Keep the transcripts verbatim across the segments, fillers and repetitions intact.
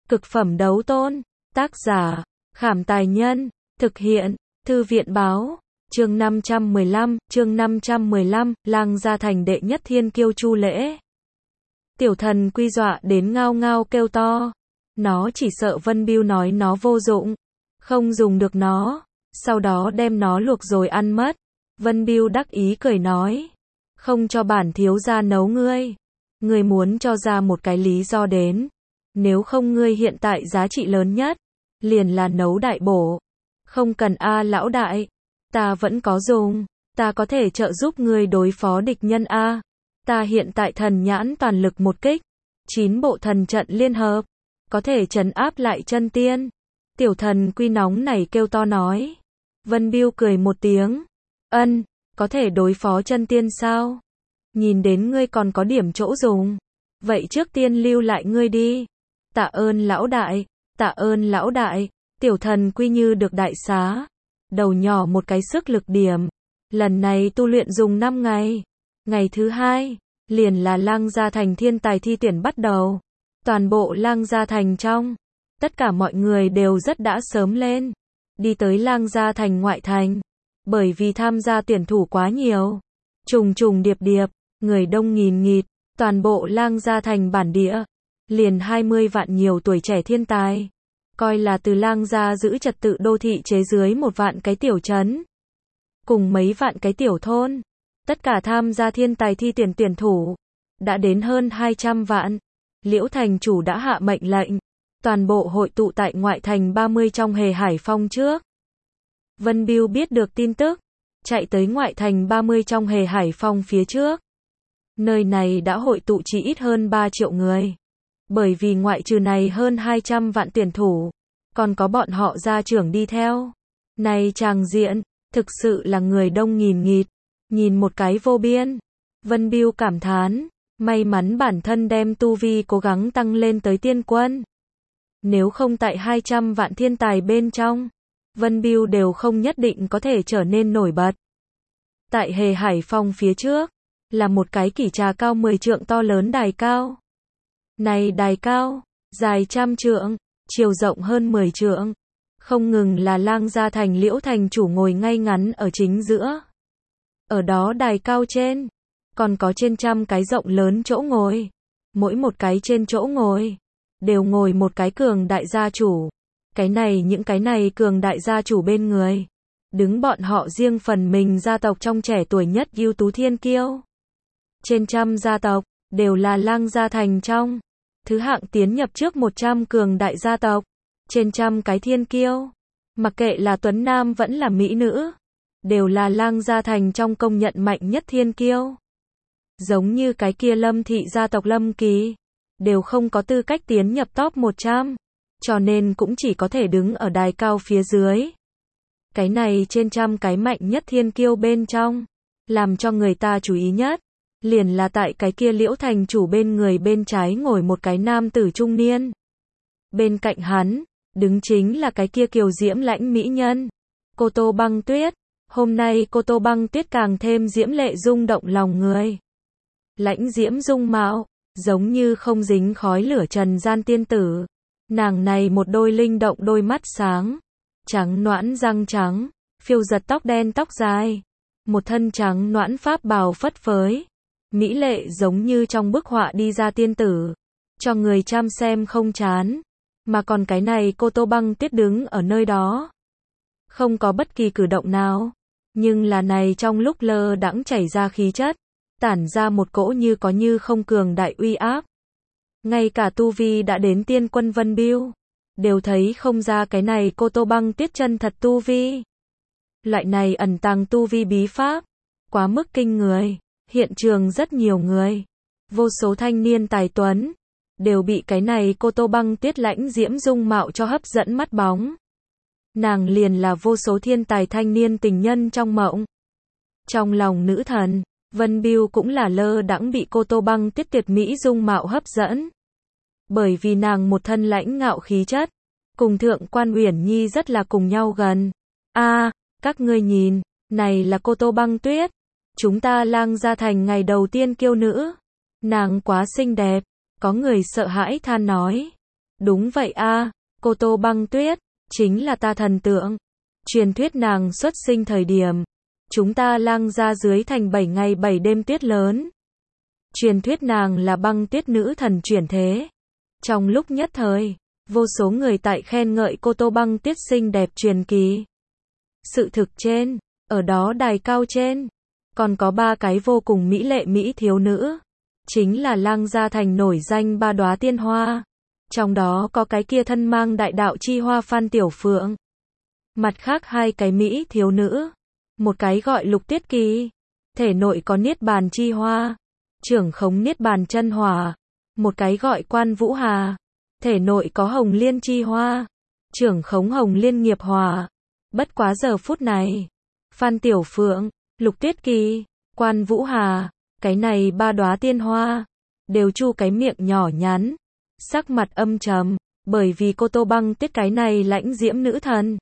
Cực phẩm đấu tôn. Tác giả, Khảm Tài Nhân. Thực hiện, Thư viện Báo. Chương năm trăm mười lăm, chương năm trăm mười lăm, Lang Gia Thành đệ nhất thiên kiêu Chu Lễ. Tiểu thần quy dọa đến ngao ngao kêu to. Nó chỉ sợ Vân Bưu nói nó vô dụng, không dùng được nó, sau đó đem nó luộc rồi ăn mất. Vân Bưu đắc ý cười nói, không cho bản thiếu gia nấu ngươi. Ngươi muốn cho ra một cái lý do đến. Nếu không ngươi hiện tại giá trị lớn nhất, liền là nấu đại bổ. Không cần a lão đại, ta vẫn có dùng, ta có thể trợ giúp ngươi đối phó địch nhân a. Ta hiện tại thần nhãn toàn lực một kích, chín bộ thần trận liên hợp, có thể trấn áp lại chân tiên. Tiểu thần quy nóng này kêu to nói. Vân Bưu cười một tiếng, ân, có thể đối phó chân tiên sao? Nhìn đến ngươi còn có điểm chỗ dùng, vậy trước tiên lưu lại ngươi đi. Tạ ơn lão đại, tạ ơn lão đại. Tiểu thần quy như được đại xá, đầu nhỏ một cái sức lực điểm. Lần này tu luyện dùng năm ngày. Ngày thứ hai, liền là Lang Gia Thành thiên tài thi tuyển bắt đầu. Toàn bộ Lang Gia Thành trong, tất cả mọi người đều rất đã sớm lên, đi tới Lang Gia Thành ngoại thành. Bởi vì tham gia tuyển thủ quá nhiều, trùng trùng điệp điệp, người đông nghìn nghịt, toàn bộ Lang Gia Thành bản địa, liền hai mươi vạn nhiều tuổi trẻ thiên tài, coi là từ Lang Gia giữ trật tự đô thị chế dưới một vạn cái tiểu trấn, cùng mấy vạn cái tiểu thôn, tất cả tham gia thiên tài thi tuyển tuyển thủ, đã đến hơn hai trăm vạn. Liễu thành chủ đã hạ mệnh lệnh, toàn bộ hội tụ tại ngoại thành ba mươi trong Hề Hải Phong trước. Vân Bưu biết được tin tức, chạy tới ngoại thành ba mươi trong Hề Hải Phong phía trước. Nơi này đã hội tụ chỉ ít hơn ba triệu người. Bởi vì ngoại trừ này hơn hai trăm vạn tuyển thủ, còn có bọn họ gia trưởng đi theo. Này tràng diện, thực sự là người đông nghìn nghịt, nhìn một cái vô biên. Vân Bưu cảm thán, may mắn bản thân đem tu vi cố gắng tăng lên tới tiên quân. Nếu không tại hai trăm vạn thiên tài bên trong, Vân Bưu đều không nhất định có thể trở nên nổi bật. Tại Hề Hải Phong phía trước, là một cái kỷ trà cao mười trượng to lớn đài cao. Này đài cao, dài trăm trượng, chiều rộng hơn mười trượng. Không ngừng là Lang Gia Thành Liễu thành chủ ngồi ngay ngắn ở chính giữa. Ở đó đài cao trên, còn có trên trăm cái rộng lớn chỗ ngồi. Mỗi một cái trên chỗ ngồi, đều ngồi một cái cường đại gia chủ. Cái này những cái này cường đại gia chủ bên người, đứng bọn họ riêng phần mình gia tộc trong trẻ tuổi nhất ưu tú thiên kiêu. Trên trăm gia tộc, đều là Lang Gia Thành trong thứ hạng tiến nhập trước một trăm cường đại gia tộc. Trên trăm cái thiên kiêu, mặc kệ là tuấn nam vẫn là mỹ nữ, đều là Lang Gia Thành trong công nhận mạnh nhất thiên kiêu. Giống như cái kia Lâm thị gia tộc Lâm Kỳ, đều không có tư cách tiến nhập top một trăm, cho nên cũng chỉ có thể đứng ở đài cao phía dưới. Cái này trên trăm cái mạnh nhất thiên kiêu bên trong, làm cho người ta chú ý nhất, liền là tại cái kia Liễu thành chủ bên người bên trái ngồi một cái nam tử trung niên. Bên cạnh hắn, đứng chính là cái kia kiều diễm lãnh mỹ nhân, Cô Tô Băng Tuyết. Hôm nay Cô Tô Băng Tuyết càng thêm diễm lệ rung động lòng người. Lãnh diễm dung mạo, giống như không dính khói lửa trần gian tiên tử. Nàng này một đôi linh động đôi mắt sáng, trắng nõn răng trắng, phiêu giật tóc đen tóc dài, một thân trắng nõn pháp bào phất phới, mỹ lệ giống như trong bức họa đi ra tiên tử, cho người chăm xem không chán. Mà còn cái này Cô Tô Băng Tuyết đứng ở nơi đó, không có bất kỳ cử động nào, nhưng là này trong lúc lơ đãng chảy ra khí chất, tản ra một cỗ như có như không cường đại uy áp. Ngay cả tu vi đã đến tiên quân Vân Bưu, đều thấy không ra cái này Cô Tô Băng Tuyết chân thật tu vi. Loại này ẩn tàng tu vi bí pháp, quá mức kinh người. Hiện trường rất nhiều người, vô số thanh niên tài tuấn, đều bị cái này Cô Tô Băng Tuyết lãnh diễm dung mạo cho hấp dẫn mắt bóng. Nàng liền là vô số thiên tài thanh niên tình nhân trong mộng. Trong lòng nữ thần, Vân Bưu cũng là lơ đãng bị Cô Tô Băng Tuyết tuyệt mỹ dung mạo hấp dẫn. Bởi vì nàng một thân lãnh ngạo khí chất, cùng Thượng quan Uyển Nhi rất là cùng nhau gần. A, à, các ngươi nhìn, này là Cô Tô Băng Tuyết, chúng ta Lang Gia Thành ngày đầu tiên kiêu nữ. Nàng quá xinh đẹp, có người sợ hãi than nói. Đúng vậy a, cô Tô Băng Tuyết, chính là ta thần tượng. Truyền thuyết nàng xuất sinh thời điểm, chúng ta lang gia dưới thành bảy ngày bảy đêm tuyết lớn. Truyền thuyết nàng là băng tuyết nữ thần chuyển thế. Trong lúc nhất thời, vô số người tại khen ngợi cô Tô Băng Tuyết xinh đẹp truyền kỳ. Sự thực trên, ở đó đài cao trên, còn có ba cái vô cùng mỹ lệ mỹ thiếu nữ. Chính là lang gia thành nổi danh ba đóa tiên hoa. Trong đó có cái kia thân mang đại đạo chi hoa Phan Tiểu Phượng. Mặt khác hai cái mỹ thiếu nữ. Một cái gọi Lục Tiết Kỳ, thể nội có niết bàn chi hoa, trưởng khống niết bàn chân hỏa. Một cái gọi Quan Vũ Hà, thể nội có hồng liên chi hoa, trưởng khống hồng liên nghiệp hỏa. Bất quá giờ phút này, Phan Tiểu Phượng, Lục Tiết Kỳ, Quan Vũ Hà, cái này ba đóa tiên hoa, đều chu cái miệng nhỏ nhắn, sắc mặt âm trầm, bởi vì cô Tô Băng Tuyết cái này lãnh diễm nữ thần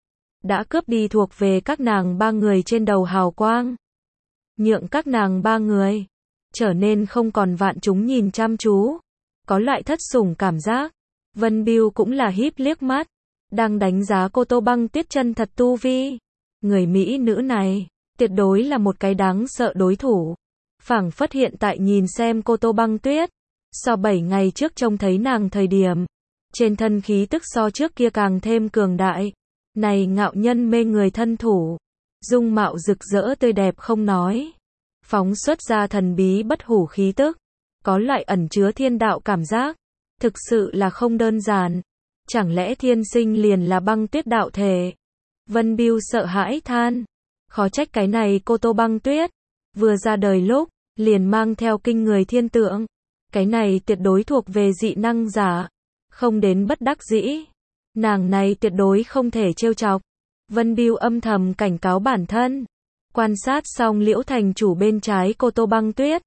đã cướp đi thuộc về các nàng ba người trên đầu hào quang, nhượng các nàng ba người trở nên không còn vạn chúng nhìn chăm chú, có loại thất sủng cảm giác. Vân Bưu cũng là híp liếc mắt, đang đánh giá cô Tô Băng Tuyết chân thật tu vi. Người mỹ nữ này, tuyệt đối là một cái đáng sợ đối thủ. Phảng phất hiện tại nhìn xem cô Tô Băng Tuyết, so bảy ngày trước trông thấy nàng thời điểm, trên thân khí tức so trước kia càng thêm cường đại. Này ngạo nhân mê người thân thủ, dung mạo rực rỡ tươi đẹp không nói, phóng xuất ra thần bí bất hủ khí tức, có loại ẩn chứa thiên đạo cảm giác, thực sự là không đơn giản. Chẳng lẽ thiên sinh liền là băng tuyết đạo thể? Vân Bưu sợ hãi than, khó trách cái này cô Tô Băng Tuyết vừa ra đời lúc liền mang theo kinh người thiên tượng, cái này tuyệt đối thuộc về dị năng giả, không đến bất đắc dĩ, nàng này tuyệt đối không thể trêu chọc. Vân Bưu âm thầm cảnh cáo bản thân. Quan sát xong Liễu thành chủ bên trái cô Tô Băng Tuyết,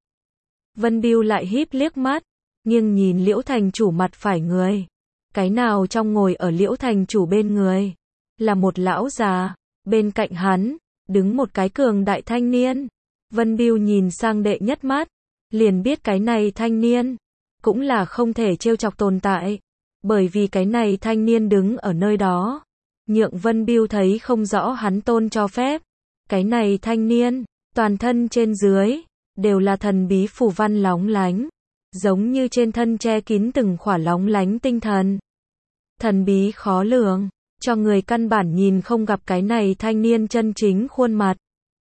Vân Bưu lại híp liếc mắt, nghiêng nhìn Liễu thành chủ mặt phải người. Cái nào trong ngồi ở Liễu thành chủ bên người là một lão già, bên cạnh hắn đứng một cái cường đại thanh niên. Vân Bưu nhìn sang đệ nhất mắt, liền biết cái này thanh niên cũng là không thể trêu chọc tồn tại, bởi vì cái này thanh niên đứng ở nơi đó, nhượng Vân Bưu thấy không rõ hắn tôn cho phép. Cái này thanh niên, toàn thân trên dưới đều là thần bí phù văn lóng lánh, giống như trên thân che kín từng khỏa lóng lánh tinh thần. Thần bí khó lường, cho người căn bản nhìn không gặp cái này thanh niên chân chính khuôn mặt.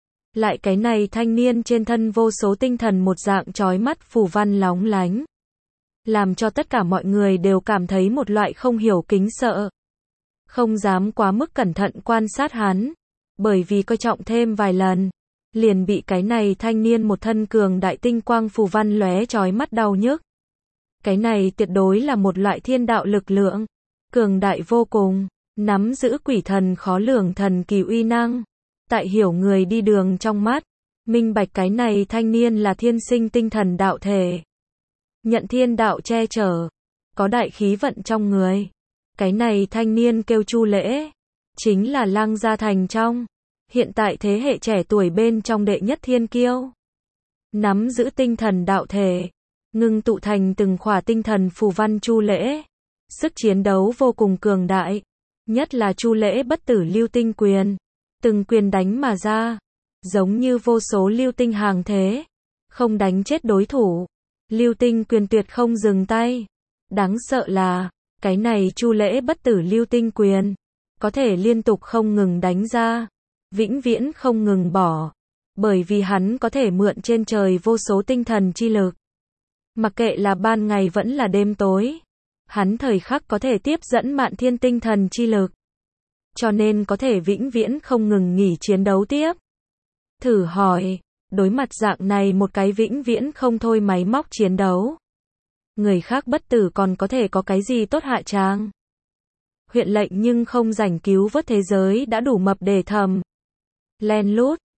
Lại cái này thanh niên trên thân vô số tinh thần một dạng chói mắt phù văn lóng lánh, làm cho tất cả mọi người đều cảm thấy một loại không hiểu kính sợ. Không dám quá mức cẩn thận quan sát hắn, bởi vì coi trọng thêm vài lần, liền bị cái này thanh niên một thân cường đại tinh quang phù văn lóe chói mắt đau nhức. Cái này tuyệt đối là một loại thiên đạo lực lượng, cường đại vô cùng, nắm giữ quỷ thần khó lường thần kỳ uy năng. Tại hiểu người đi đường trong mắt, minh bạch cái này thanh niên là thiên sinh tinh thần đạo thể, nhận thiên đạo che chở, có đại khí vận trong người. Cái này thanh niên kêu Chu Lễ, chính là lang gia thành trong, hiện tại thế hệ trẻ tuổi bên trong đệ nhất thiên kiêu. Nắm giữ tinh thần đạo thể, ngưng tụ thành từng khỏa tinh thần phù văn Chu Lễ, sức chiến đấu vô cùng cường đại, nhất là Chu Lễ bất tử lưu tinh quyền, từng quyền đánh mà ra, giống như vô số lưu tinh hàng thế, không đánh chết đối thủ, lưu tinh quyền tuyệt không dừng tay. Đáng sợ là, cái này Chu Lễ bất tử lưu tinh quyền, có thể liên tục không ngừng đánh ra, vĩnh viễn không ngừng bỏ, bởi vì hắn có thể mượn trên trời vô số tinh thần chi lực. Mặc kệ là ban ngày vẫn là đêm tối, hắn thời khắc có thể tiếp dẫn mạn thiên tinh thần chi lực, cho nên có thể vĩnh viễn không ngừng nghỉ chiến đấu tiếp. Thử hỏi, đối mặt dạng này một cái vĩnh viễn không thôi máy móc chiến đấu, người khác bất tử còn có thể có cái gì tốt hạ tràng? Huyện lệnh nhưng không rảnh cứu vớt thế giới đã đủ mập để thầm. Len lút,